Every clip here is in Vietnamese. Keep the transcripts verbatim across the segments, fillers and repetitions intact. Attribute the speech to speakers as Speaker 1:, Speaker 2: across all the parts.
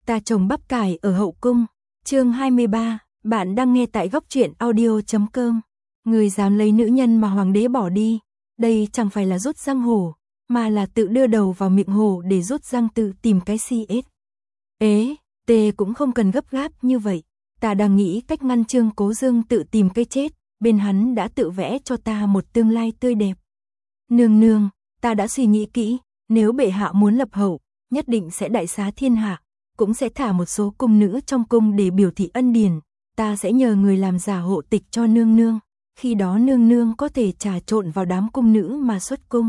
Speaker 1: Ta trồng bắp cải ở hậu cung. Chương hai mươi ba, bạn đang nghe tại góc truyện audio chấm com. Người dám lấy nữ nhân mà hoàng đế bỏ đi, đây chẳng phải là rút răng hổ, mà là tự đưa đầu vào miệng hổ để rút răng tự tìm cái si ết. Ế, tê cũng không cần gấp gáp như vậy. Ta đang nghĩ cách ngăn Trương Cố Dương tự tìm cái chết, bên hắn đã tự vẽ cho ta một tương lai tươi đẹp. Nương nương, ta đã suy nghĩ kỹ, nếu bệ hạ muốn lập hậu, nhất định sẽ đại xá thiên hạ, cũng sẽ thả một số cung nữ trong cung để biểu thị ân điển, ta sẽ nhờ người làm giả hộ tịch cho nương nương, khi đó nương nương có thể trà trộn vào đám cung nữ mà xuất cung.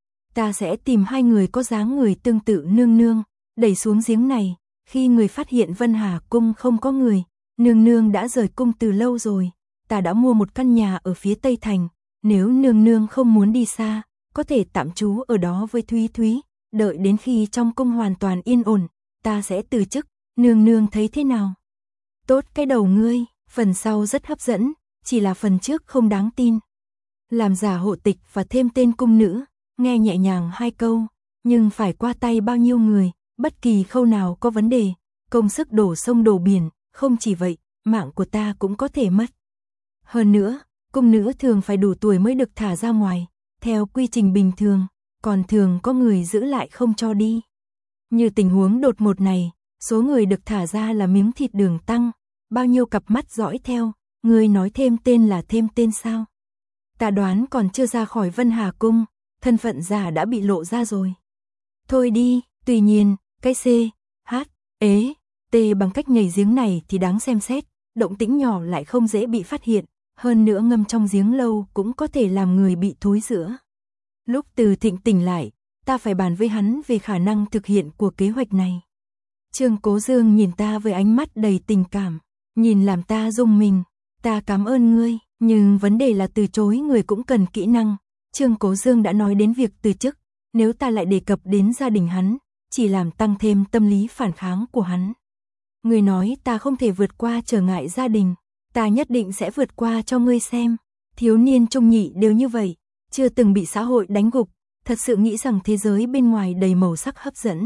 Speaker 1: Ta sẽ tìm hai người có dáng người tương tự nương nương, đẩy xuống giếng này, khi người phát hiện Vân Hà cung không có người, nương nương đã rời cung từ lâu rồi, ta đã mua một căn nhà ở phía Tây Thành, nếu nương nương không muốn đi xa, có thể tạm trú ở đó với Thúy Thúy, đợi đến khi trong cung hoàn toàn yên ổn, ta sẽ từ chức, nương nương thấy thế nào? Tốt cái đầu ngươi, phần sau rất hấp dẫn, chỉ là phần trước không đáng tin. Làm giả hộ tịch và thêm tên cung nữ, nghe nhẹ nhàng hai câu, nhưng phải qua tay bao nhiêu người, bất kỳ khâu nào có vấn đề, công sức đổ sông đổ biển, không chỉ vậy, mạng của ta cũng có thể mất. Hơn nữa, cung nữ thường phải đủ tuổi mới được thả ra ngoài, theo quy trình bình thường, còn thường có người giữ lại không cho đi. Như tình huống đột ngột này, số người được thả ra là miếng thịt đường tăng, bao nhiêu cặp mắt dõi theo, người nói thêm tên là thêm tên sao? Ta đoán còn chưa ra khỏi Vân Hà cung, thân phận giả đã bị lộ ra rồi. Thôi đi, tuy nhiên, cái C, H, ế, T bằng cách nhảy giếng này thì đáng xem xét, động tĩnh nhỏ lại không dễ bị phát hiện, hơn nữa ngâm trong giếng lâu cũng có thể làm người bị thối rữa. Lúc Từ Thịnh tỉnh lại, ta phải bàn với hắn về khả năng thực hiện của kế hoạch này. Trương Cố Dương nhìn ta với ánh mắt đầy tình cảm, nhìn làm ta rung mình, ta cảm ơn ngươi, nhưng vấn đề là từ chối người cũng cần kỹ năng. Trương Cố Dương đã nói đến việc từ chức, nếu ta lại đề cập đến gia đình hắn, chỉ làm tăng thêm tâm lý phản kháng của hắn. Ngươi nói ta không thể vượt qua trở ngại gia đình, ta nhất định sẽ vượt qua cho ngươi xem. Thiếu niên trung nhị đều như vậy, chưa từng bị xã hội đánh gục, thật sự nghĩ rằng thế giới bên ngoài đầy màu sắc hấp dẫn.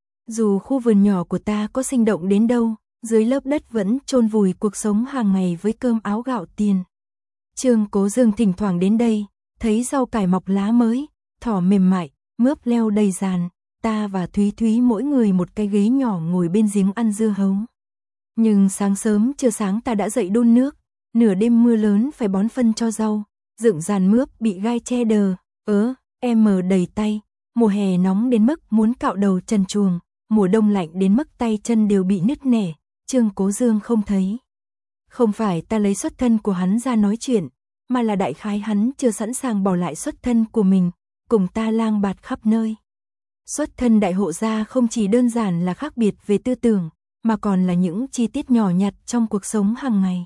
Speaker 1: Dù khu vườn nhỏ của ta có sinh động đến đâu, dưới lớp đất vẫn chôn vùi cuộc sống hàng ngày với cơm áo gạo tiền. Trương Cố Dương thỉnh thoảng đến đây, thấy rau cải mọc lá mới, thỏ mềm mại, mướp leo đầy giàn, ta và Thúy Thúy mỗi người một cái ghế nhỏ ngồi bên giếng ăn dưa hấu. Nhưng sáng sớm chưa sáng ta đã dậy đun nước, nửa đêm mưa lớn phải bón phân cho rau, dựng giàn mướp bị gai che đờ, ớ, em mờ đầy tay, mùa hè nóng đến mức muốn cạo đầu trần truồng, mùa đông lạnh đến mức tay chân đều bị nứt nẻ, Trương Cố Dương không thấy. Không phải ta lấy xuất thân của hắn ra nói chuyện, mà là đại khái hắn chưa sẵn sàng bỏ lại xuất thân của mình, cùng ta lang bạt khắp nơi. Xuất thân đại hộ gia không chỉ đơn giản là khác biệt về tư tưởng, mà còn là những chi tiết nhỏ nhặt trong cuộc sống hàng ngày.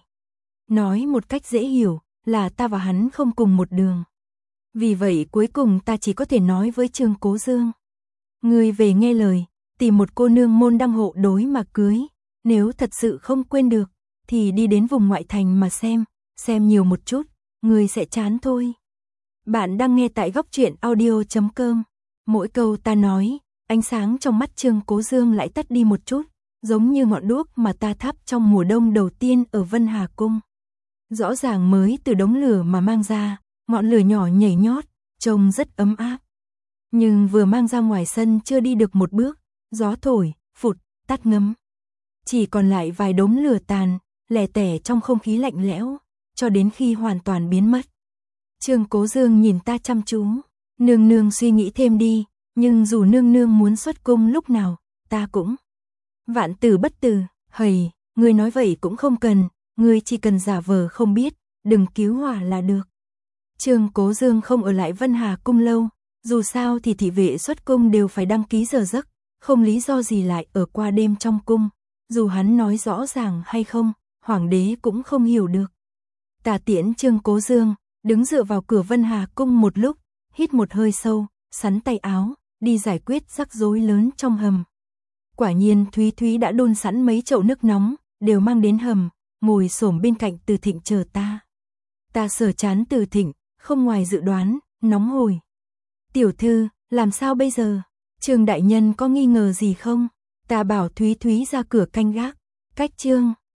Speaker 1: Nói một cách dễ hiểu, là ta và hắn không cùng một đường. Vì vậy cuối cùng ta chỉ có thể nói với Trương Cố Dương. Ngươi về nghe lời, tìm một cô nương môn đăng hộ đối mà cưới. Nếu thật sự không quên được, thì đi đến vùng ngoại thành mà xem, xem nhiều một chút, ngươi sẽ chán thôi. Bạn đang nghe tại góc truyện audio chấm com. Mỗi câu ta nói, ánh sáng trong mắt Trương Cố Dương lại tắt đi một chút, giống như ngọn đuốc mà ta thắp trong mùa đông đầu tiên ở Vân Hà Cung. Rõ ràng mới từ đống lửa mà mang ra, ngọn lửa nhỏ nhảy nhót, trông rất ấm áp. Nhưng vừa mang ra ngoài sân chưa đi được một bước, gió thổi, phụt, tắt ngấm. Chỉ còn lại vài đống lửa tàn, lẻ tẻ trong không khí lạnh lẽo, cho đến khi hoàn toàn biến mất. Trương Cố Dương nhìn ta chăm chú, nương nương suy nghĩ thêm đi, nhưng dù nương nương muốn xuất cung lúc nào, ta cũng vạn từ bất từ, hầy, ngươi nói vậy cũng không cần, ngươi chỉ cần giả vờ không biết, đừng cứu hỏa là được. Trương Cố Dương không ở lại Vân Hà cung lâu, dù sao thì thị vệ xuất cung đều phải đăng ký giờ giấc, không lý do gì lại ở qua đêm trong cung, dù hắn nói rõ ràng hay không, hoàng đế cũng không hiểu được. Ta tiễn Trương Cố Dương, đứng dựa vào cửa Vân Hà cung một lúc, hít một hơi sâu, sắn tay áo, đi giải quyết rắc rối lớn trong hầm. Quả nhiên Thúy Thúy đã đun sẵn mấy chậu nước nóng, đều mang đến hầm, ngồi xổm bên cạnh Từ Thịnh chờ ta. Ta sờ chán Từ Thịnh, không ngoài dự đoán, nóng hổi. Tiểu thư, làm sao bây giờ? Trương đại nhân có nghi ngờ gì không? Ta ta bảo Thúy Thúy ra cửa canh gác. Cách chương